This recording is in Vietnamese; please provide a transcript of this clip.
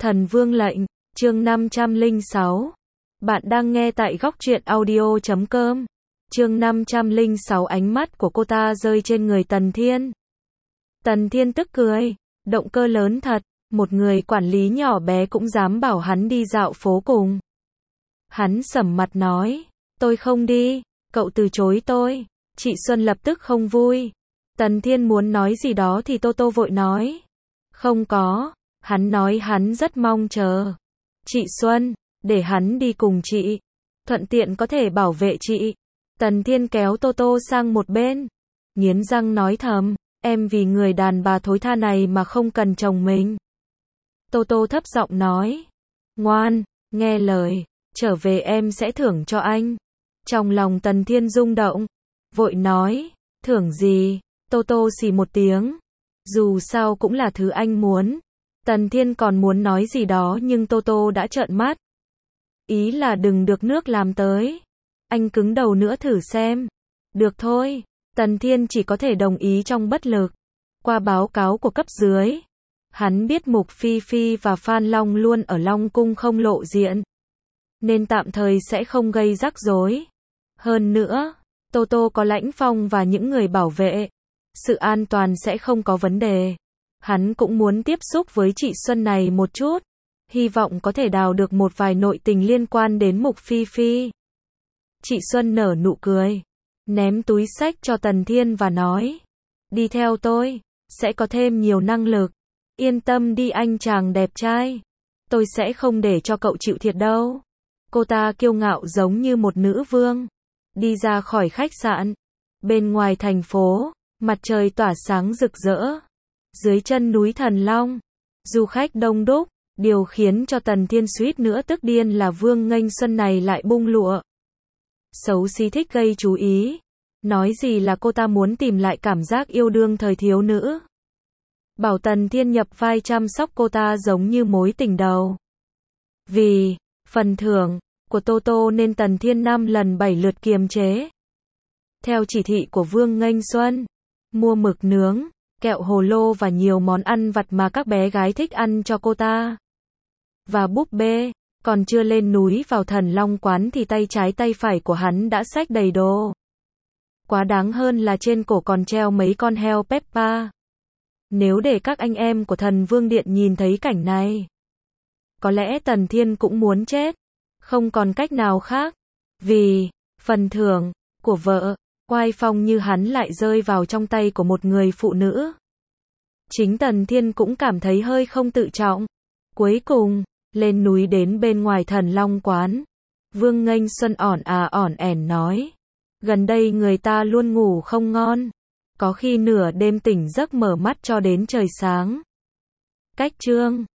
Thần Vương lệnh, chương 506. Bạn đang nghe tại góc truyện audio.com. Chương 506 ánh mắt của cô ta rơi trên người Tần Thiên. Tần Thiên tức cười, động cơ lớn thật, một người quản lý nhỏ bé cũng dám bảo hắn đi dạo phố cùng. Hắn sầm mặt nói, tôi không đi, cậu từ chối tôi. Chị Xuân lập tức không vui. Tần Thiên muốn nói gì đó thì Tô Tô vội nói. Không có, hắn nói hắn rất mong chờ. Chị Xuân, để hắn đi cùng chị. Thuận tiện có thể bảo vệ chị. Tần Thiên kéo Tô Tô sang một bên. Nghiến răng nói thầm, em vì người đàn bà thối tha này mà không cần chồng mình. Tô Tô thấp giọng nói. Ngoan, nghe lời, trở về em sẽ thưởng cho anh. Trong lòng Tần Thiên rung động. Vội nói, thưởng gì? Tô Tô xì một tiếng. Dù sao cũng là thứ anh muốn. Tần Thiên còn muốn nói gì đó nhưng Tô Tô đã trợn mắt. Ý là đừng được nước làm tới. Anh cứng đầu nữa thử xem. Được thôi. Tần Thiên chỉ có thể đồng ý trong bất lực. Qua báo cáo của cấp dưới, hắn biết Mục Phi Phi và Phan Long luôn ở Long Cung không lộ diện, nên tạm thời sẽ không gây rắc rối. Hơn nữa, Tô Tô có Lãnh Phong và những người bảo vệ, sự an toàn sẽ không có vấn đề. Hắn cũng muốn tiếp xúc với chị Xuân này một chút, hy vọng có thể đào được một vài nội tình liên quan đến Mục Phi Phi. Chị Xuân nở nụ cười, ném túi xách cho Tần Thiên và nói, đi theo tôi, sẽ có thêm nhiều năng lực. Yên tâm đi anh chàng đẹp trai, tôi sẽ không để cho cậu chịu thiệt đâu. Cô ta kiêu ngạo giống như một nữ vương. Đi ra khỏi khách sạn. Bên ngoài thành phố, mặt trời tỏa sáng rực rỡ. Dưới chân núi Thần Long, du khách đông đúc. Điều khiến cho Tần Thiên suýt nữa tức điên là Vương Nghênh Xuân này lại bung lụa. Xấu xí thích gây chú ý. Nói gì là cô ta muốn tìm lại cảm giác yêu đương thời thiếu nữ. Bảo Tần Thiên nhập vai chăm sóc cô ta giống như mối tình đầu. Vì phần thưởng của Tô Tô nên Tần Thiên 5 lần 7 lượt kiềm chế. Theo chỉ thị của Vương Nghênh Xuân, mua mực nướng, kẹo hồ lô và nhiều món ăn vặt mà các bé gái thích ăn cho cô ta. Và búp bê, còn chưa lên núi vào Thần Long quán thì tay trái tay phải của hắn đã xách đầy đồ. Quá đáng hơn là trên cổ còn treo mấy con heo Peppa. Nếu để các anh em của Thần Vương Điện nhìn thấy cảnh này, có lẽ Tần Thiên cũng muốn chết. Không còn cách nào khác. Vì phần thưởng của vợ, oai phong như hắn lại rơi vào trong tay của một người phụ nữ. Chính Tần Thiên cũng cảm thấy hơi không tự trọng. Cuối cùng, lên núi đến bên ngoài Thần Long quán. Vương Nghênh Xuân ỏn ẻn nói. Gần đây người ta luôn ngủ không ngon. Có khi nửa đêm tỉnh giấc mở mắt cho đến trời sáng. Cách chương